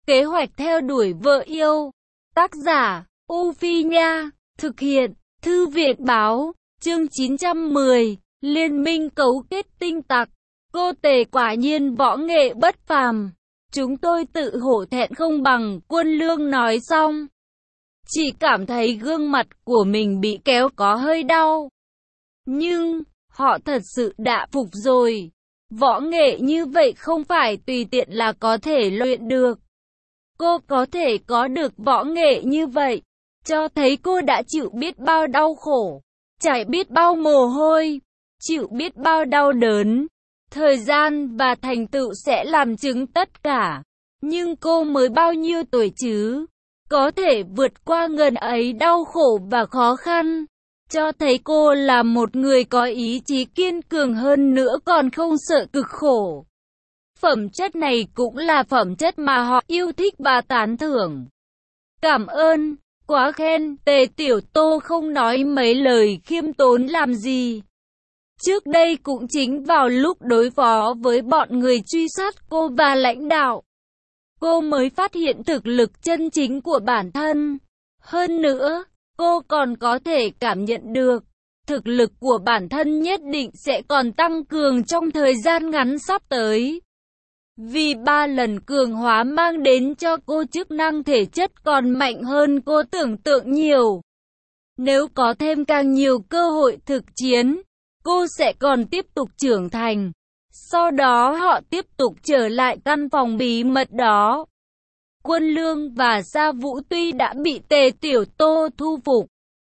Kế hoạch theo đuổi vợ yêu. Tác giả, U Phi Nha. Thực hiện, Thư viện Báo. Chương 910. Liên minh cấu kết tinh tặc. Cô Tề quả nhiên võ nghệ bất phàm. Chúng tôi tự hổ thẹn không bằng. Quân Lương nói xong, chỉ cảm thấy gương mặt của mình bị kéo có hơi đau. Nhưng, họ thật sự đã phục rồi. Võ nghệ như vậy không phải tùy tiện là có thể luyện được. Cô có thể có được võ nghệ như vậy, cho thấy cô đã chịu biết bao đau khổ, trải biết bao mồ hôi, chịu biết bao đau đớn. Thời gian và thành tựu sẽ làm chứng tất cả. Nhưng cô mới bao nhiêu tuổi chứ? Có thể vượt qua ngần ấy đau khổ và khó khăn, cho thấy cô là một người có ý chí kiên cường hơn nữa còn không sợ cực khổ. Phẩm chất này cũng là phẩm chất mà họ yêu thích và tán thưởng. Cảm ơn, quá khen. Tề Tiểu Tô không nói mấy lời khiêm tốn làm gì. Trước đây cũng chính vào lúc đối phó với bọn người truy sát cô và lãnh đạo, cô mới phát hiện thực lực chân chính của bản thân. Hơn nữa, cô còn có thể cảm nhận được, thực lực của bản thân nhất định sẽ còn tăng cường trong thời gian ngắn sắp tới. Vì 3 lần cường hóa mang đến cho cô chức năng thể chất còn mạnh hơn cô tưởng tượng nhiều. Nếu có thêm càng nhiều cơ hội thực chiến, cô sẽ còn tiếp tục trưởng thành. Sau đó họ tiếp tục trở lại căn phòng bí mật đó. Quân Lương và Sa Vũ tuy đã bị Tề Tiểu Tô thu phục,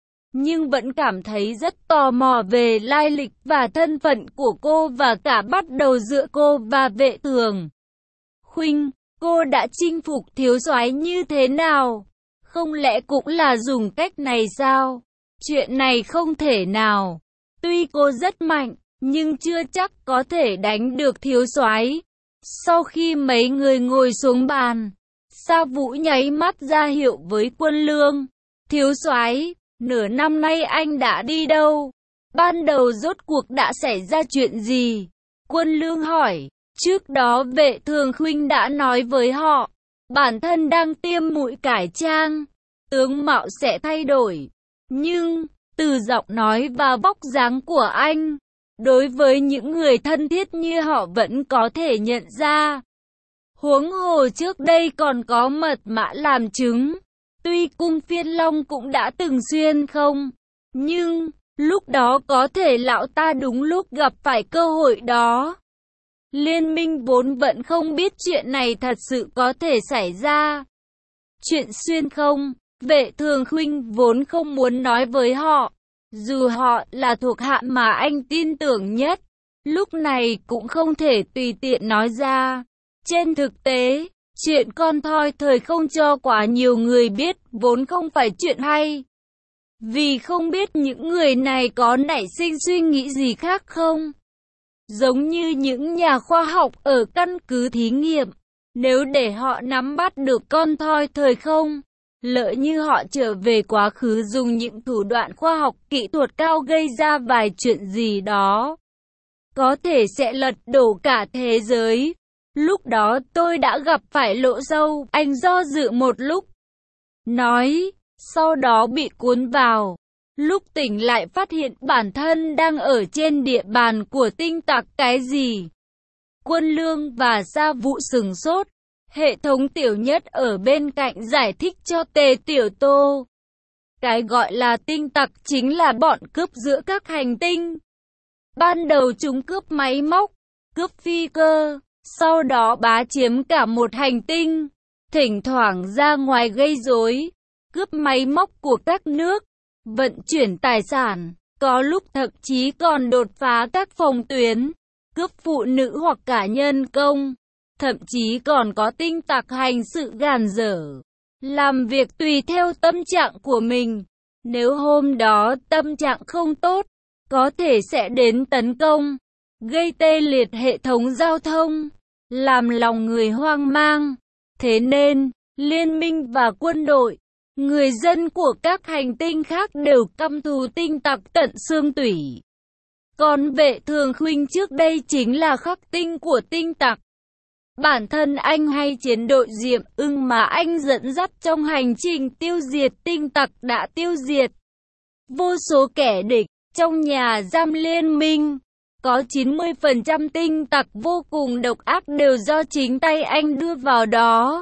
nhưng vẫn cảm thấy rất tò mò về lai lịch và thân phận của cô và cả bắt đầu giữa cô và Vệ Thường Khuynh. Cô đã chinh phục thiếu soái như thế nào? Không lẽ cũng là dùng cách này sao? Chuyện này không thể nào. Tuy cô rất mạnh, nhưng chưa chắc có thể đánh được thiếu soái. Sau khi mấy người ngồi xuống bàn, Sa Vũ nháy mắt ra hiệu với Quân Lương. Thiếu soái, nửa năm nay anh đã đi đâu? Ban đầu rốt cuộc đã xảy ra chuyện gì? Quân Lương hỏi. Trước đó Vệ Thường Khuynh đã nói với họ, bản thân đang tiêm mũi cải trang, tướng mạo sẽ thay đổi. Nhưng, từ giọng nói và vóc dáng của anh, đối với những người thân thiết như họ vẫn có thể nhận ra. Huống hồ trước đây còn có mật mã làm chứng. Tuy cung Phiên Long cũng đã từng xuyên không, nhưng lúc đó có thể lão ta đúng lúc gặp phải cơ hội đó. Liên minh vốn vẫn không biết chuyện này thật sự có thể xảy ra. Chuyện xuyên không, Vệ Thường Khuynh vốn không muốn nói với họ, dù họ là thuộc hạ mà anh tin tưởng nhất, lúc này cũng không thể tùy tiện nói ra. Trên thực tế, chuyện con thoi thời không cho quá nhiều người biết vốn không phải chuyện hay. Vì không biết những người này có nảy sinh suy nghĩ gì khác không? Giống như những nhà khoa học ở căn cứ thí nghiệm, nếu để họ nắm bắt được con thoi thời không, lỡ như họ trở về quá khứ dùng những thủ đoạn khoa học kỹ thuật cao gây ra vài chuyện gì đó, có thể sẽ lật đổ cả thế giới. Lúc đó tôi đã gặp phải lỗ sâu, anh do dự một lúc, nói, sau đó bị cuốn vào. Lúc tỉnh lại phát hiện bản thân đang ở trên địa bàn của tinh tặc. Cái gì? Quân Lương và Sa Vũ sửng sốt. Hệ thống Tiểu Nhất ở bên cạnh giải thích cho Tề Tiểu Tô. Cái gọi là tinh tặc chính là bọn cướp giữa các hành tinh. Ban đầu chúng cướp máy móc, cướp phi cơ, sau đó bá chiếm cả một hành tinh. Thỉnh thoảng ra ngoài gây rối, cướp máy móc của các nước, vận chuyển tài sản, có lúc thậm chí còn đột phá các phòng tuyến, cướp phụ nữ hoặc cả nhân công, thậm chí còn có tinh tặc hành sự gàn dở, làm việc tùy theo tâm trạng của mình. Nếu hôm đó tâm trạng không tốt, có thể sẽ đến tấn công, gây tê liệt hệ thống giao thông, làm lòng người hoang mang. Thế nên, liên minh và quân đội, người dân của các hành tinh khác đều căm thù tinh tặc tận xương tủy. Còn Vệ Thường Khuynh trước đây chính là khắc tinh của tinh tặc. bản thân anh hay chiến đội Diệm Ưng mà anh dẫn dắt trong hành trình tiêu diệt tinh tặc đã tiêu diệt vô số kẻ địch. Trong nhà giam liên minh, có 90% tinh tặc vô cùng độc ác đều do chính tay anh đưa vào đó.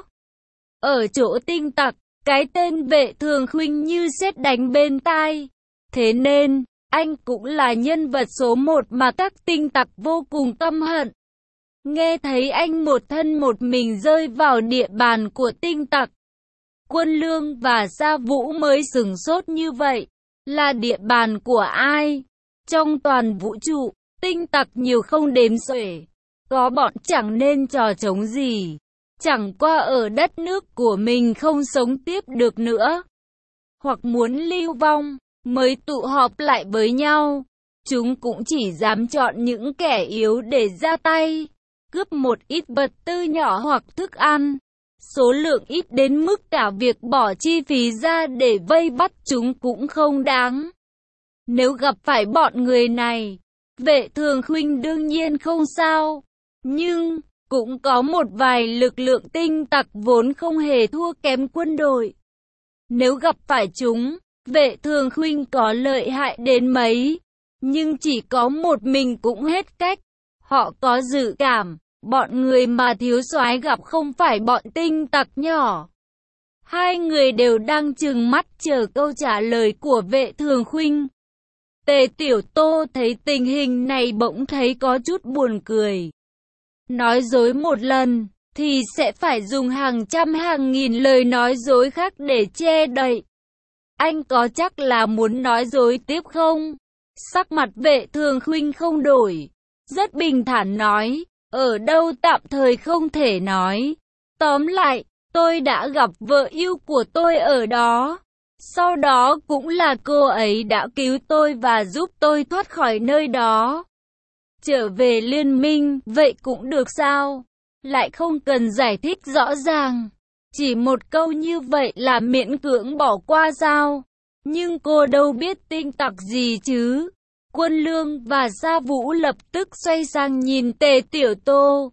Ở chỗ tinh tặc, cái tên Vệ Thường Khuynh như sét đánh bên tai. Thế nên, anh cũng là nhân vật số 1 mà các tinh tặc vô cùng căm hận. Nghe thấy anh một thân một mình rơi vào địa bàn của tinh tặc, Quân Lương và Sa Vũ mới sửng sốt như vậy. Là địa bàn của ai? Trong toàn vũ trụ, tinh tặc nhiều không đếm xuể. Có bọn chẳng nên trò trống gì. Chẳng qua ở đất nước của mình không sống tiếp được nữa. Hoặc muốn lưu vong, mới tụ họp lại với nhau. Chúng cũng chỉ dám chọn những kẻ yếu để ra tay. Cướp một ít vật tư nhỏ hoặc thức ăn. Số lượng ít đến mức cả việc bỏ chi phí ra để vây bắt chúng cũng không đáng. Nếu gặp phải bọn người này, Vệ Thường Khuynh đương nhiên không sao. Nhưng, cũng có một vài lực lượng tinh tặc vốn không hề thua kém quân đội. Nếu gặp phải chúng, Vệ Thường Khuynh có lợi hại đến mấy, nhưng chỉ có một mình cũng hết cách. Họ có dự cảm, bọn người mà thiếu soái gặp không phải bọn tinh tặc nhỏ. Hai người đều đang trừng mắt chờ câu trả lời của Vệ Thường Khuynh. Tề Tiểu Tô thấy tình hình này bỗng thấy có chút buồn cười. Nói dối một lần, thì sẽ phải dùng hàng trăm hàng nghìn lời nói dối khác để che đậy. Anh có chắc là muốn nói dối tiếp không? Sắc mặt Vệ Thường Khuynh không đổi. Rất bình thản nói, ở đâu tạm thời không thể nói. Tóm lại, tôi đã gặp vợ yêu của tôi ở đó. Sau đó cũng là cô ấy đã cứu tôi và giúp tôi thoát khỏi nơi đó. Trở về liên minh, vậy cũng được sao? Lại không cần giải thích rõ ràng. Chỉ một câu như vậy là miễn cưỡng bỏ qua sao? Nhưng cô đâu biết tinh tặc gì chứ? Quân Lương và Sa Vũ lập tức xoay sang nhìn Tề Tiểu Tô.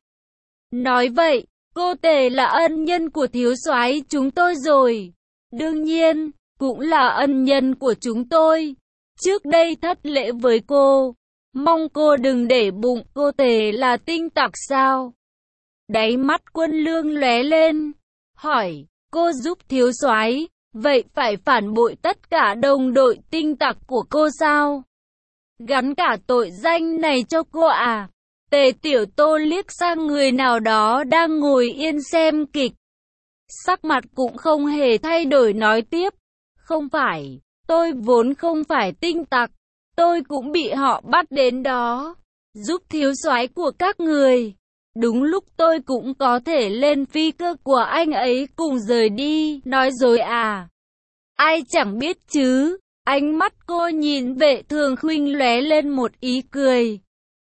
Nói vậy, cô Tề là ân nhân của thiếu soái chúng tôi rồi. Đương nhiên, cũng là ân nhân của chúng tôi. Trước đây thất lễ với cô. Mong cô đừng để bụng. Cô Tề là tinh tặc sao? Đáy mắt Quân Lương lóe lên. Hỏi, cô giúp thiếu soái, vậy phải phản bội tất cả đồng đội tinh tặc của cô sao? Gắn cả tội danh này cho cô à? Tề Tiểu Tô liếc sang người nào đó đang ngồi yên xem kịch. Sắc mặt cũng không hề thay đổi nói tiếp. Không phải, tôi vốn không phải tinh tặc. Tôi cũng bị họ bắt đến đó. Giúp thiếu soái của các người. Đúng lúc tôi cũng có thể lên phi cơ của anh ấy cùng rời đi. Nói dối à? Ai chẳng biết chứ. Ánh mắt cô nhìn Vệ Thường Khuynh lóe lên một ý cười.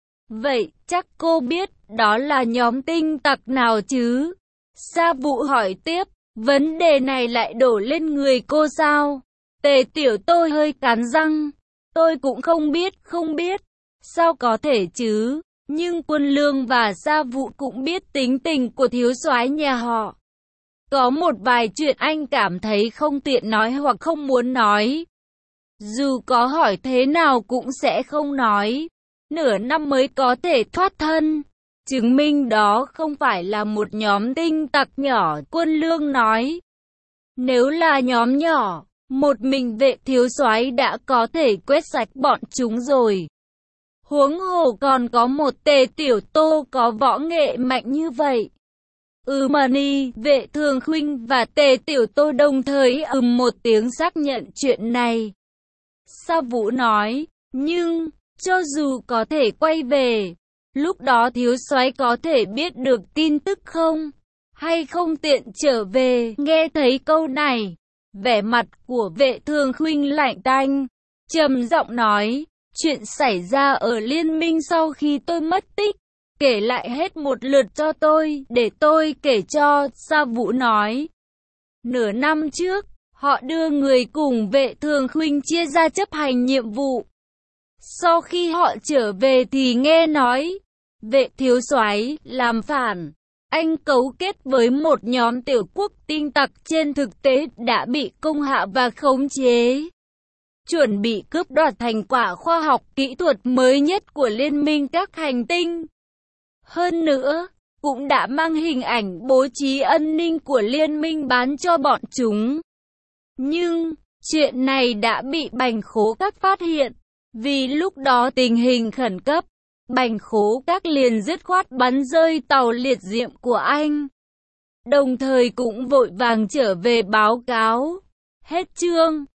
Vậy chắc cô biết đó là nhóm tinh tặc nào chứ? Sa Vũ hỏi tiếp. Vấn đề này lại đổ lên người cô sao? Tề Tiểu Tô hơi cắn răng. Tôi cũng không biết. Sao có thể chứ? Nhưng Quân Lương và Sa Vũ cũng biết tính tình của thiếu soái nhà họ. Có một vài chuyện anh cảm thấy không tiện nói hoặc không muốn nói. Dù có hỏi thế nào cũng sẽ không nói. Nửa năm mới có thể thoát thân. Chứng minh đó không phải là một nhóm tinh tặc nhỏ, Quân Lương nói. Nếu là nhóm nhỏ, một mình Vệ thiếu soái đã có thể quét sạch bọn chúng rồi. Huống hồ còn có một Tề Tiểu Tô có võ nghệ mạnh như vậy. Mani, Vệ Thường Khuynh và Tề Tiểu Tô đồng thời một tiếng xác nhận chuyện này. Sa Vũ nói, nhưng, cho dù có thể quay về, lúc đó thiếu soái có thể biết được tin tức không? Hay không tiện trở về? Nghe thấy câu này, vẻ mặt của Vệ Thường Khuynh lạnh tanh, trầm giọng nói, chuyện xảy ra ở liên minh sau khi tôi mất tích, kể lại hết một lượt cho tôi, để tôi kể cho. Sa Vũ nói, nửa năm trước, họ đưa người cùng Vệ Thường Khuynh chia ra chấp hành nhiệm vụ. Sau khi họ trở về thì nghe nói, Vệ thiếu soái làm phản, Anh cấu kết với một nhóm tiểu quốc tin tặc trên thực tế đã bị công hạ và khống chế, chuẩn bị cướp đoạt thành quả khoa học kỹ thuật mới nhất của Liên minh các hành tinh. Hơn nữa, cũng đã mang hình ảnh bố trí an ninh của liên minh bán cho bọn chúng. Nhưng, chuyện này đã bị Bành Khố Các phát hiện. Vì lúc đó tình hình khẩn cấp, Bành Khố Các liền dứt khoát bắn rơi tàu liệt diệm của anh. Đồng thời cũng vội vàng trở về báo cáo. Hết chương.